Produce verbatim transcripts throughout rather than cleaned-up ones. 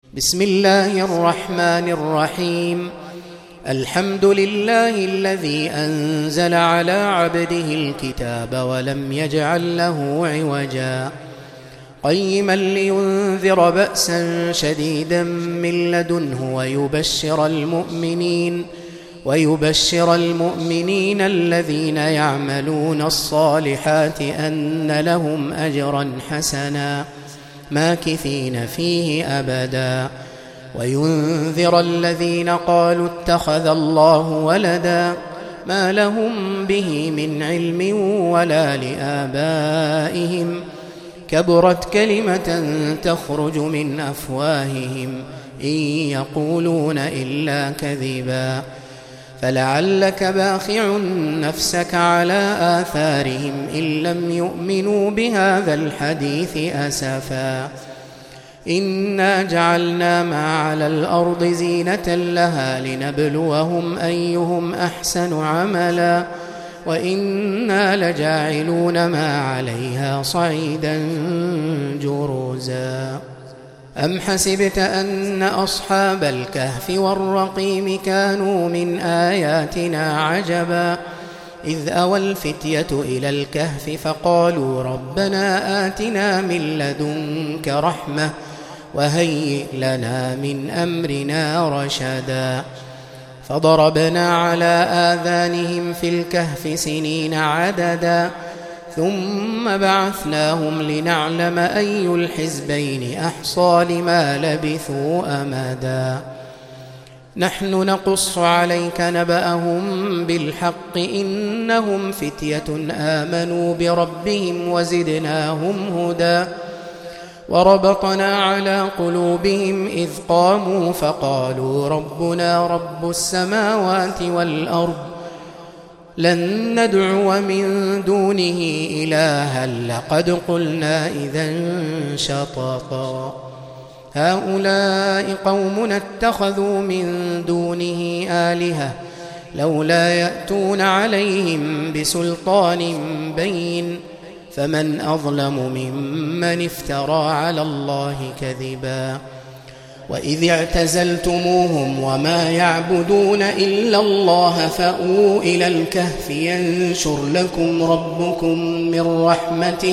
بسم الله الرحمن الرحيم. الحمد لله الذي أنزل على عبده الكتاب ولم يجعل له عوجا قيما لينذر بأسا شديدا من لدنه ويبشر المؤمنين ويبشر المؤمنين الذين يعملون الصالحات أن لهم أجرا حسنا ماكثين فيه أبدا وينذر الذين قالوا اتخذ الله ولدا ما لهم به من علم ولا لآبائهم كبرت كلمة تخرج من أفواههم إن يقولون إلا كذبا فلعلك باخع نفسك على آثارهم إن لم يؤمنوا بهذا الحديث أسفا إنا جعلنا ما على الأرض زينة لها لنبلوهم أيهم أحسن عملا وإنا لجاعلون ما عليها صعيدا جرزا أم حسبت أن أصحاب الكهف والرقيم كانوا من آياتنا عجبا إذ أوى الفتية إلى الكهف فقالوا ربنا آتنا من لدنك رحمة وهيئ لنا من أمرنا رشدا فضربنا على آذانهم في الكهف سنين عددا ثم بعثناهم لنعلم أي الحزبين أحصى لما لبثوا أمدا نحن نقص عليك نبأهم بالحق إنهم فتية آمنوا بربهم وزدناهم هدى وربطنا على قلوبهم إذ قاموا فقالوا ربنا رب السماوات والأرض لن ندعو من دونه إلها لقد قلنا إذا شططا هؤلاء قوم اتخذوا من دونه آلهة لولا يأتون عليهم بسلطان بين فمن أظلم ممن افترى على الله كذبا وإذ اعتزلتموهم وما يعبدون إلا الله فأووا إلى الكهف ينشر لكم ربكم من رحمته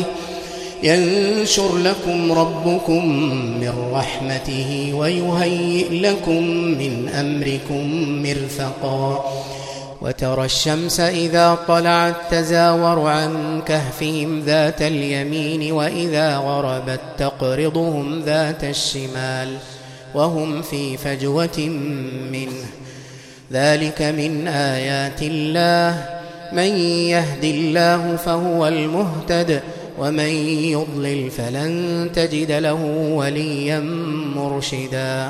ينشر لكم ربكم من رحمته ويهيئ لكم من أمركم مرفقا وترى الشمس إذا طلعت تزاور عن كهفهم ذات اليمين وإذا غربت تقرضهم ذات الشمال وهم في فجوة منه ذلك من آيات الله من يهد الله فهو المهتد ومن يضلل فلن تجد له وليا مرشدا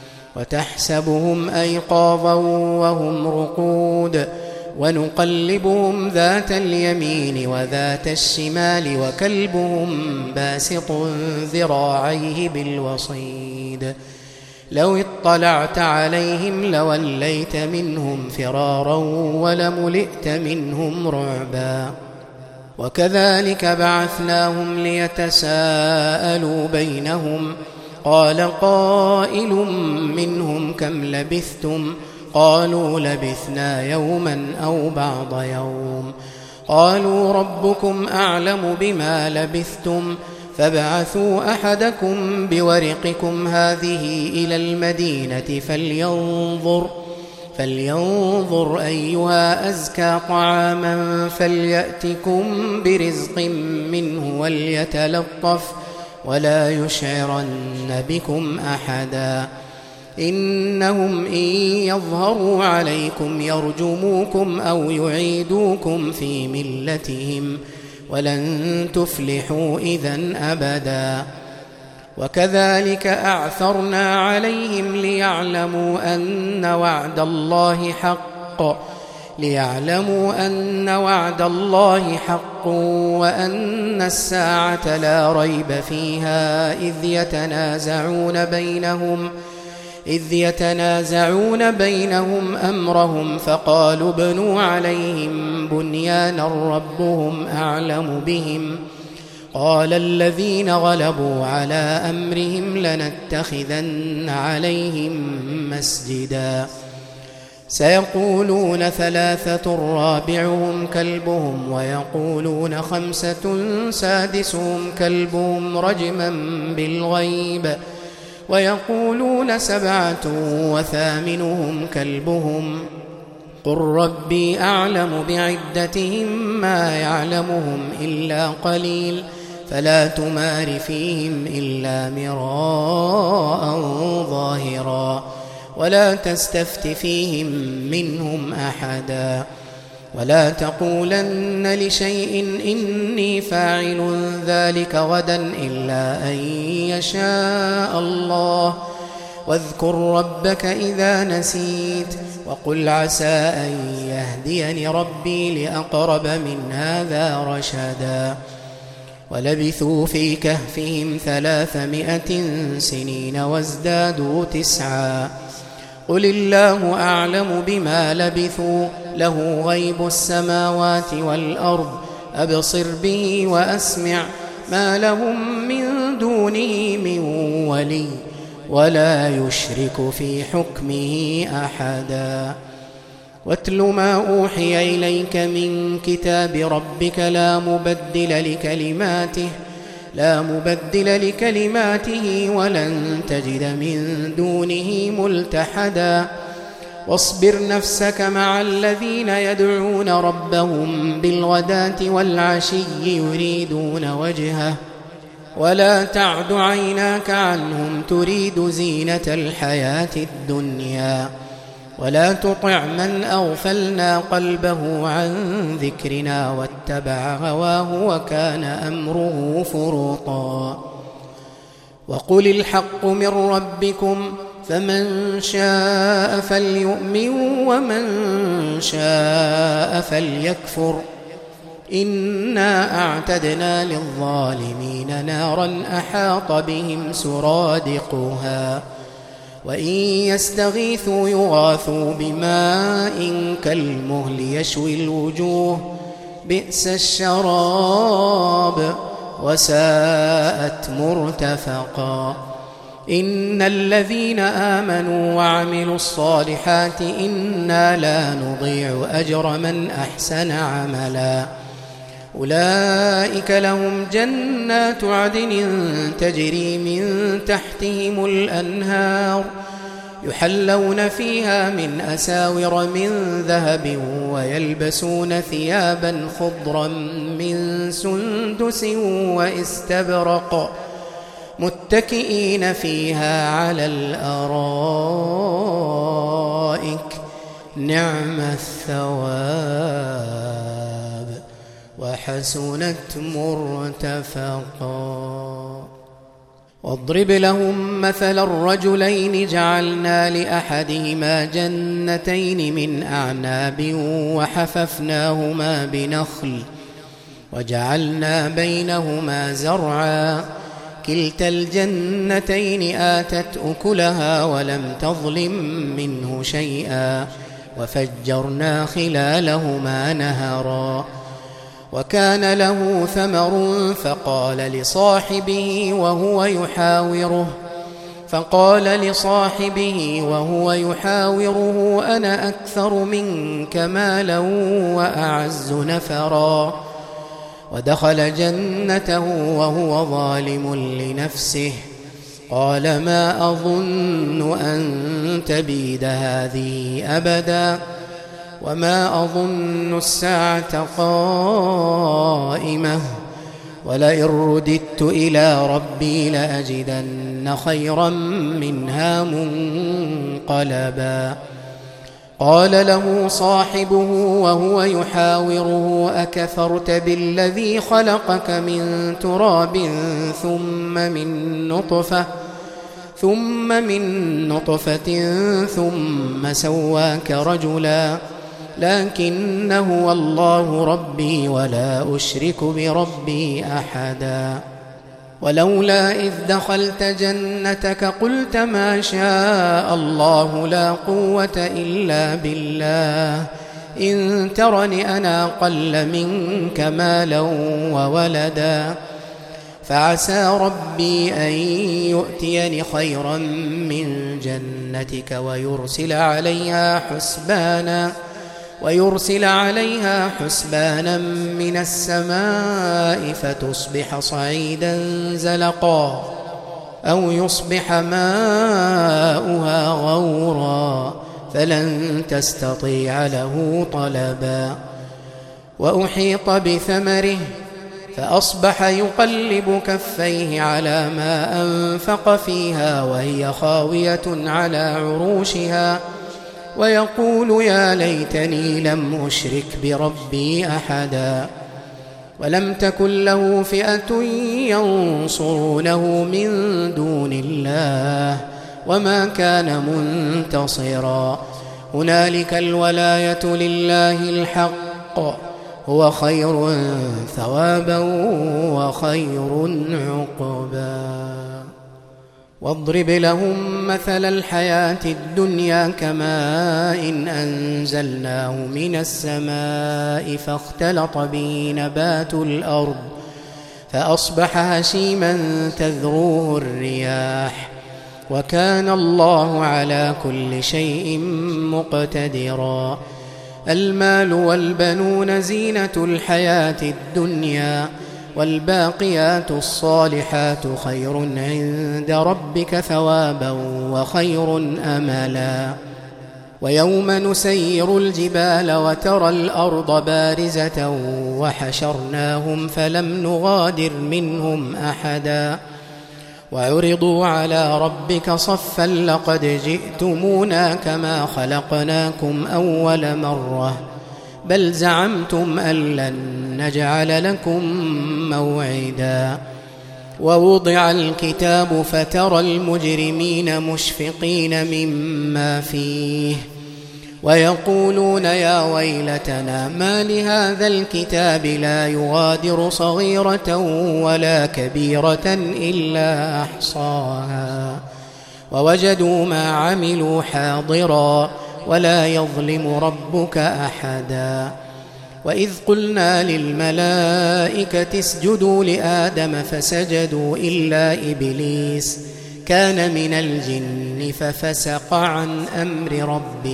وتحسبهم أيقاظا وهم رقود ونقلبهم ذات اليمين وذات الشمال وكلبهم باسط ذراعيه بالوصيد لو اطلعت عليهم لوليت منهم فرارا ولملئت منهم رعبا وكذلك بعثناهم ليتساءلوا بينهم قال قائل منهم كم لبثتم قالوا لبثنا يوما أو بعض يوم قالوا ربكم أعلم بما لبثتم فابعثوا أحدكم بورقكم هذه إلى المدينة فلينظر فلينظر أيها أزكى طعاما فليأتكم برزق منه وليتلطف ولا يشعرن بكم أحدا إنهم إن يظهروا عليكم يرجموكم أو يعيدوكم في ملتهم ولن تفلحوا إذن أبدا وكذلك أعثرنا عليهم ليعلموا أن وعد الله حق ليعلموا أن وعد الله حق وأن الساعة لا ريب فيها إذ يتنازعون بينهم إذ يتنازعون بينهم أمرهم فقالوا ابنوا عليهم بنيانا ربهم أعلم بهم قال الذين غلبوا على أمرهم لنتخذن عليهم مسجدا سيقولون ثلاثة رابعهم كلبهم ويقولون خمسة سادسهم كلبهم رجما بالغيب ويقولون سبعة وثامنهم كلبهم قل ربي أعلم بعدتهم ما يعلمهم إلا قليل فلا تمار فيهم إلا مراء ظاهرا ولا تستفت فيهم منهم أحدا ولا تقولن لشيء إني فاعل ذلك غدا إلا أن يشاء الله واذكر ربك إذا نسيت وقل عسى أن يهديني ربي لأقرب من هذا رشدا ولبثوا في كهفهم ثلاثمائة سنين وازدادوا تسعا قل الله أعلم بما لبثوا له غيب السماوات والأرض أبصر به وأسمع ما لهم من دونه من ولي ولا يشرك في حكمه أحدا واتل ما أوحي إليك من كتاب ربك لا مبدل لكلماته لا مبدل لكلماته ولن تجد من دونه ملتحدا واصبر نفسك مع الذين يدعون ربهم بالغداة والعشي يريدون وجهه ولا تعد عيناك عنهم تريد زينة الحياة الدنيا ولا تطع من أغفلنا قلبه عن ذكرنا واتبع هواه وكان أمره فرطا وقل الحق من ربكم فمن شاء فليؤمن ومن شاء فليكفر إنا أعتدنا للظالمين نارا أحاط بهم سرادقها وإن يستغيثوا يغاثوا بماء كالمهل يشوي الوجوه بئس الشراب وساءت مرتفقا إن الذين آمنوا وعملوا الصالحات إنا لا نضيع أجر من أحسن عملا أولئك لهم جنات عدن تجري من تحتهم الأنهار يحلون فيها من أساور من ذهب ويلبسون ثيابا خضرا من سندس واستبرق متكئين فيها على الأرائك نعم الثواب وحسنت مرتفقا واضرب لهم مثل الرجلين جعلنا لأحدهما جنتين من أعناب وحففناهما بنخل وجعلنا بينهما زرعا كلتا الجنتين آتت أكلها ولم تظلم منه شيئا وفجرنا خلالهما نهرا وكان له ثمر فقال لصاحبه وهو يحاوره فقال لصاحبه وهو يحاوره أنا أكثر منك مالا وأعز نفرا ودخل جنته وهو ظالم لنفسه قال ما أظن أن تبيد هذه أبدا وما أظن الساعة قائمة ولئن رددت إلى ربي لأجدن خيرا منها منقلبا قال له صاحبه وهو يحاوره أكفرت بالذي خلقك من تراب ثم من نطفة ثم من نطفة ثم سواك رجلا لكن هو الله ربي ولا أشرك بربي أحدا ولولا إذ دخلت جنتك قلت ما شاء الله لا قوة إلا بالله إن ترني أنا أقل منك مالا وولدا فعسى ربي أن يؤتيني خيرا من جنتك ويرسل عليها حسبانا ويرسل عليها حسبانا من السماء فتصبح صعيدا زلقا أو يصبح ماؤها غورا فلن تستطيع له طلبا وأحيط بثمره فأصبح يقلب كفيه على ما أنفق فيها وهي خاوية على عروشها ويقول يا ليتني لم أشرك بربي أحدا ولم تكن له فئة ينصرونه من دون الله وما كان منتصرا هنالك الولاية لله الحق هو خير ثوابا وخير عقبا واضرب لهم مثل الحياة الدنيا كماء إن أنزلناه من السماء فاختلط به نبات الأرض فأصبح هشيما تذروه الرياح وكان الله على كل شيء مقتدرا المال والبنون زينة الحياة الدنيا والباقيات الصالحات خير عند ربك ثوابا وخير أملا ويوم نسير الجبال وترى الأرض بارزة وحشرناهم فلم نغادر منهم أحدا وعرضوا على ربك صفا لقد جئتمونا كما خلقناكم أول مرة بل زعمتم أن لن نجعل لكم موعدا ووضع الكتاب فترى المجرمين مشفقين مما فيه ويقولون يا ويلتنا ما لهذا الكتاب لا يغادر صغيرة ولا كبيرة إلا أحصاها ووجدوا ما عملوا حاضرا ولا يظلم ربك أحدا وإذ قلنا للملائكة اسجدوا لآدم فسجدوا إلا إبليس كان من الجن ففسق عن أمر ربه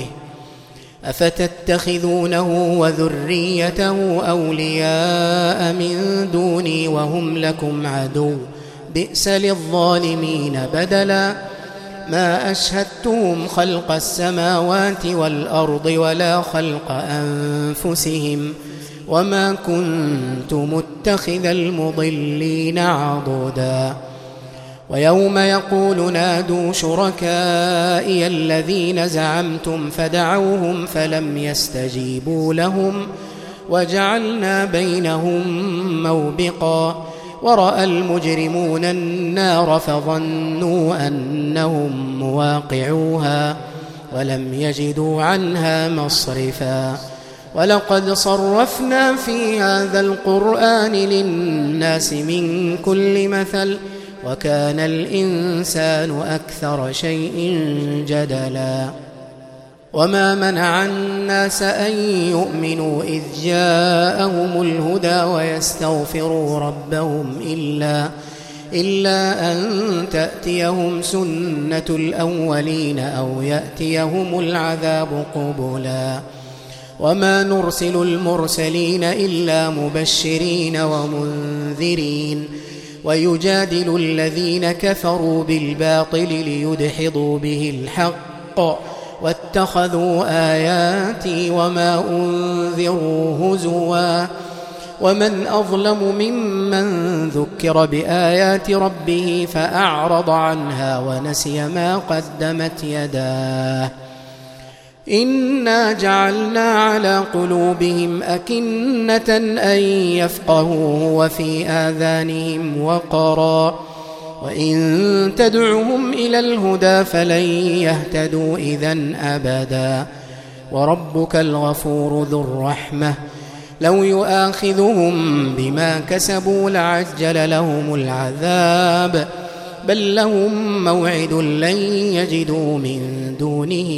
أفتتخذونه وذريته أولياء من دوني وهم لكم عدو بئس للظالمين بدلا ما أشهدتهم خلق السماوات والأرض ولا خلق أنفسهم وما كنت متخذ المضلين عضدا ويوم يقول نادوا شركائي الذين زعمتم فدعوهم فلم يستجيبوا لهم وجعلنا بينهم موبقا ورأى المجرمون النار فظنوا أنهم مواقعوها ولم يجدوا عنها مصرفا ولقد صرفنا في هذا القرآن للناس من كل مثل وكان الإنسان أكثر شيء جدلا وما منع الناس أن يؤمنوا إذ جاءهم الهدى ويستغفروا ربهم إلا, إلا أن تأتيهم سنة الأولين أو يأتيهم العذاب قبلا وما نرسل المرسلين إلا مبشرين ومنذرين ويجادل الذين كفروا بالباطل ليدحضوا به الحق واتخذوا آياتي وما أنذروا هزوا ومن أظلم ممن ذكر بآيات ربه فأعرض عنها ونسي ما قدمت يداه إنا جعلنا على قلوبهم أكنة أن يفقهوه وفي آذانهم وقرا وإن تدعهم إلى الهدى فلن يهتدوا إذن أبدا وربك الغفور ذو الرحمة لو يؤاخذهم بما كسبوا لعجل لهم العذاب بل لهم موعد لن يجدوا من دونه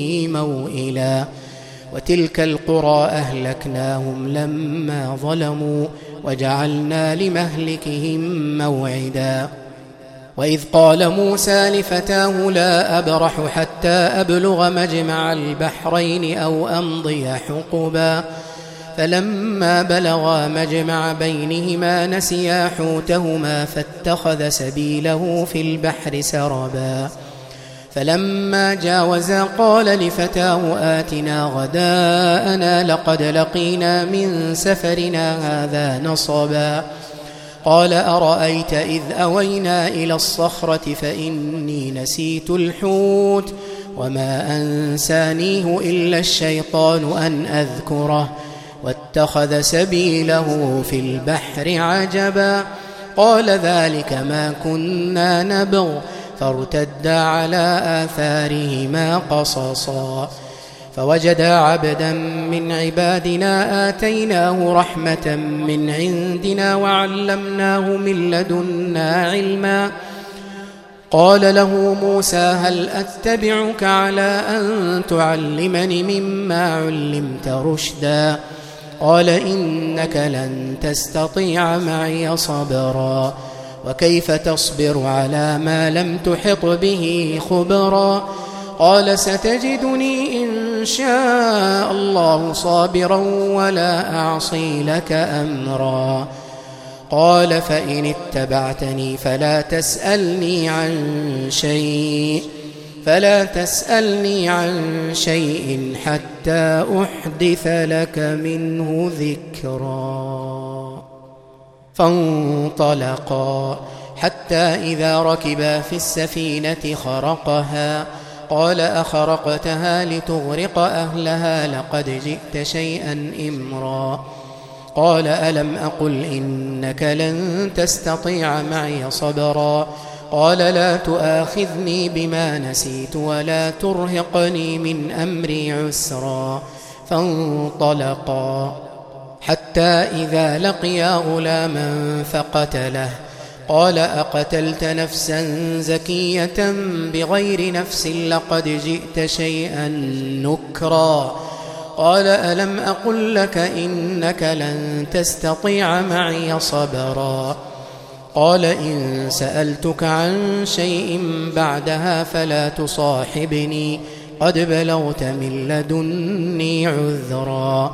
موئلا وتلك القرى أهلكناهم لما ظلموا وجعلنا لمهلكهم موعدا. وإذ قال موسى لفتاه لا أبرح حتى أبلغ مجمع البحرين أو أمضي حقبا فلما بلغا مجمع بينهما نسيا حوتهما فاتخذ سبيله في البحر سربا فلما جاوزا قال لفتاه آتنا غداءنا لقد لقينا من سفرنا هذا نصبا قال أرأيت إذ أوينا إلى الصخرة فإني نسيت الحوت وما أنسانيه إلا الشيطان أن أذكره واتخذ سبيله في البحر عجبا قال ذلك ما كنا نبغ فارتدا على آثارهما قصصا فوجدا عبدا من عبادنا آتيناه رحمة من عندنا وعلمناه من لدنا علما قال له موسى هل أتبعك على أن تعلمني مما علمت رشدا قال إنك لن تستطيع معي صبرا وكيف تصبر على ما لم تحط به خبرا قال ستجدني إن شاء الله صابرا ولا أعصي لك أمرا قال فإن اتبعتني فلا تسألني عن شيء فلا تسألني عن شيء حتى أحدث لك منه ذكرا فانطلقا حتى إذا ركبا في السفينة خرقها قال أخرقتها لتغرق أهلها لقد جئت شيئا إمرا قال ألم أقل إنك لن تستطيع معي صبرا قال لا تؤاخذني بما نسيت ولا ترهقني من أمري عسرا فانطلقا حتى إذا لقيا غلاما فقتله قال أقتلت نفسا زكية بغير نفس لقد جئت شيئا نكرا قال ألم أقل لك إنك لن تستطيع معي صبرا قال إن سألتك عن شيء بعدها فلا تصاحبني قد بلغت من لدني عذرا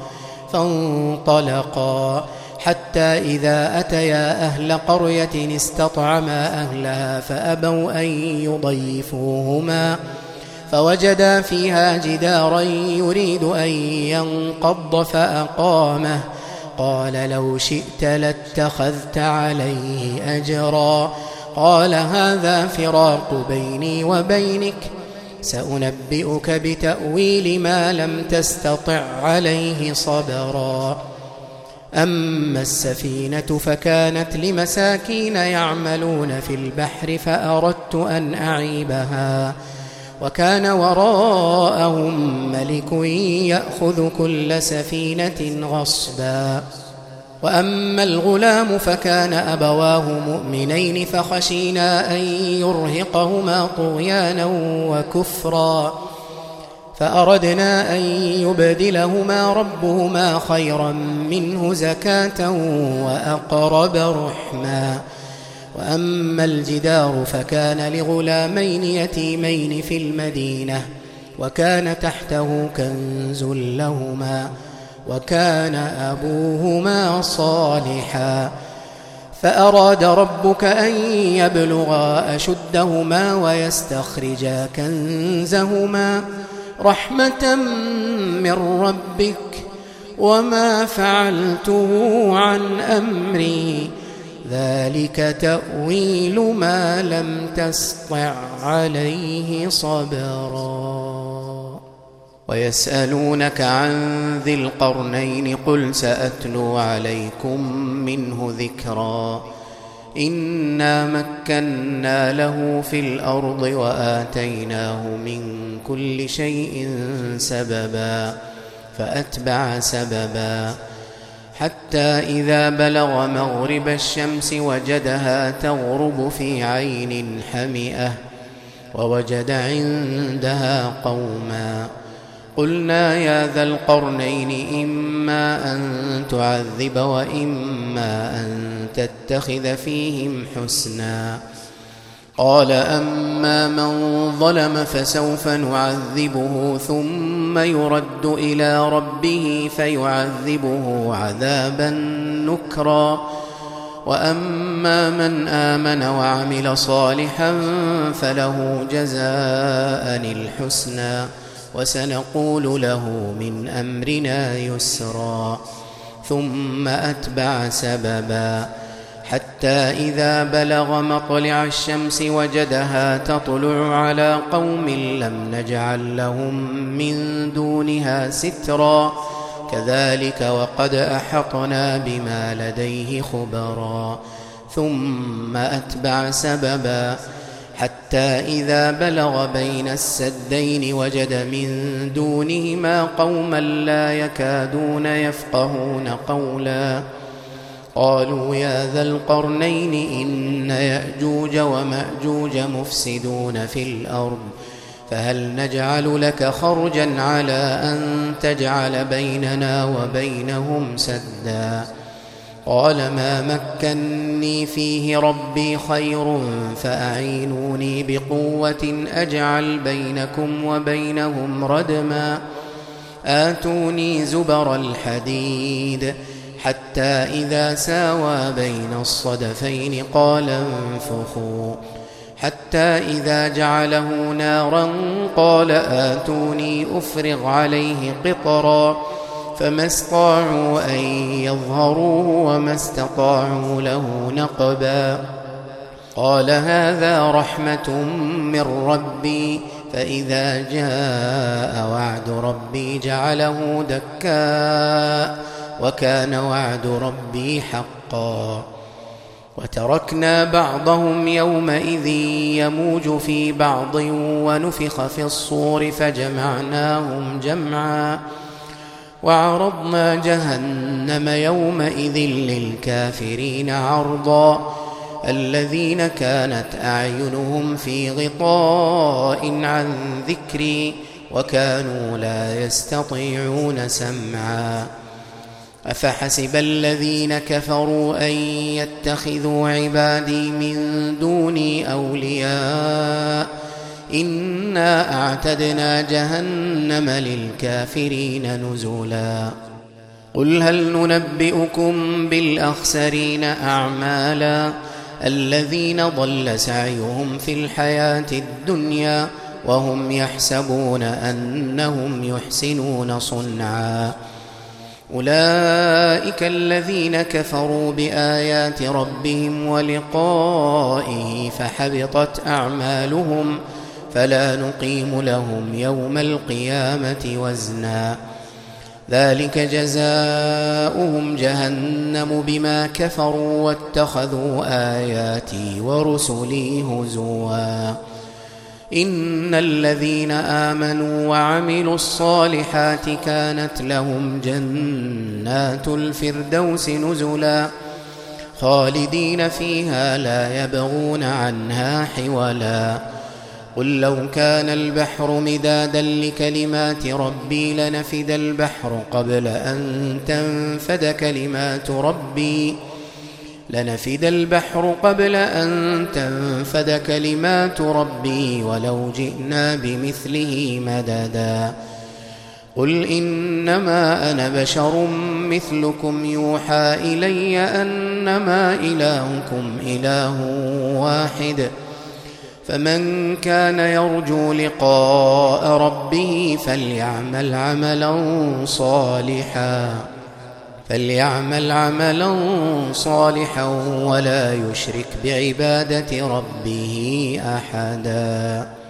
فانطلقا حتى إذا أتيا أهل قرية استطعما أهلها فأبوا أن يضيفوهما فوجدا فيها جدارا يريد أن ينقض فأقامه قال لو شئت لاتخذت عليه أجرا قال هذا فراق بيني وبينك سأنبئك بتأويل ما لم تستطع عليه صبرا أما السفينة فكانت لمساكين يعملون في البحر فأردت أن أعيبها وكان وراءهم ملك يأخذ كل سفينة غصبا وأما الغلام فكان أبواه مؤمنين فخشينا أن يرهقهما طغيانا وكفرا فأردنا أن يبدلهما ربهما خيرا منه زكاة وأقرب رحما وأما الجدار فكان لغلامين يتيمين في المدينة وكان تحته كنز لهما وكان أبوهما صالحا فأراد ربك أن يبلغا أشدهما ويستخرجا كنزهما رحمة من ربك وما فعلته عن أمري ذلك تأويل ما لم تسطع عليه صبرا ويسألونك عن ذي القرنين قل سأتلو عليكم منه ذكرا إنا مكنا له في الأرض وآتيناه من كل شيء سببا فأتبع سببا حتى إذا بلغ مغرب الشمس وجدها تغرب في عين حمئة ووجد عندها قوما قلنا يا ذا القرنين إما أن تعذب وإما أن تتخذ فيهم حسنا. قال أما من ظلم فسوف نعذبه ثم يرد إلى ربه فيعذبه عذابا نكرا، وأما من آمن وعمل صالحا فله جزاء الحسنى وسنقول له من أمرنا يسرا. ثم أتبع سببا حتى إذا بلغ مطلع الشمس وجدها تطلع على قوم لم نجعل لهم من دونها سترا، كذلك وقد أحطنا بما لديه خبرا. ثم أتبع سببا حتى إذا بلغ بين السدين وجد من دونهما قوما لا يكادون يفقهون قولا. قالوا يا ذا القرنين إن يأجوج ومأجوج مفسدون في الأرض فهل نجعل لك خرجا على أن تجعل بيننا وبينهم سدا؟ قال ما مكني فيه ربي خير فأعينوني بقوة أجعل بينكم وبينهم ردما. آتوني زبر الحديد حتى إذا ساوى بين الصدفين قال انفخوا، حتى إذا جعله نارا قال آتوني أفرغ عليه قطرا، فما استطاعوا أن يظهروه وما استطاعوا له نقبا. قال هذا رحمة من ربي فإذا جاء وعد ربي جعله دكاء وكان وعد ربي حقا. وتركنا بعضهم يومئذ يموج في بعض ونفخ في الصور فجمعناهم جمعا، وعرضنا جهنم يومئذ للكافرين عرضا، الذين كانت أعينهم في غطاء عن ذكري وكانوا لا يستطيعون سمعا. أفحسب الذين كفروا أن يتخذوا عبادي من دوني أولياء إنا أعتدنا جهنم للكافرين نزلا. قل هل ننبئكم بالأخسرين أعمالا الذين ضل سعيهم في الحياة الدنيا وهم يحسبون أنهم يحسنون صنعا. أولئك الذين كفروا بآيات ربهم ولقائه فحبطت أعمالهم فلا نقيم لهم يوم القيامة وزنا. ذلك جزاؤهم جهنم بما كفروا واتخذوا آياتي ورسلي هزوا. إن الذين آمنوا وعملوا الصالحات كانت لهم جنات الفردوس نزلا خالدين فيها لا يبغون عنها حولا. قل لو كان البحر مدادا لكلمات ربي لنفد البحر قبل أن تنفد كلمات ربي لنفد البحر قبل أن تنفد كلمات ربي ولو جئنا بمثله مددا. قل إنما أنا بشر مثلكم يوحى إلي أنما إلهكم إله واحد فمن كان يرجو لقاء ربه فليعمل عملا صالحا فليعمل عملا صالحا ولا يشرك بعبادة ربه أحدا.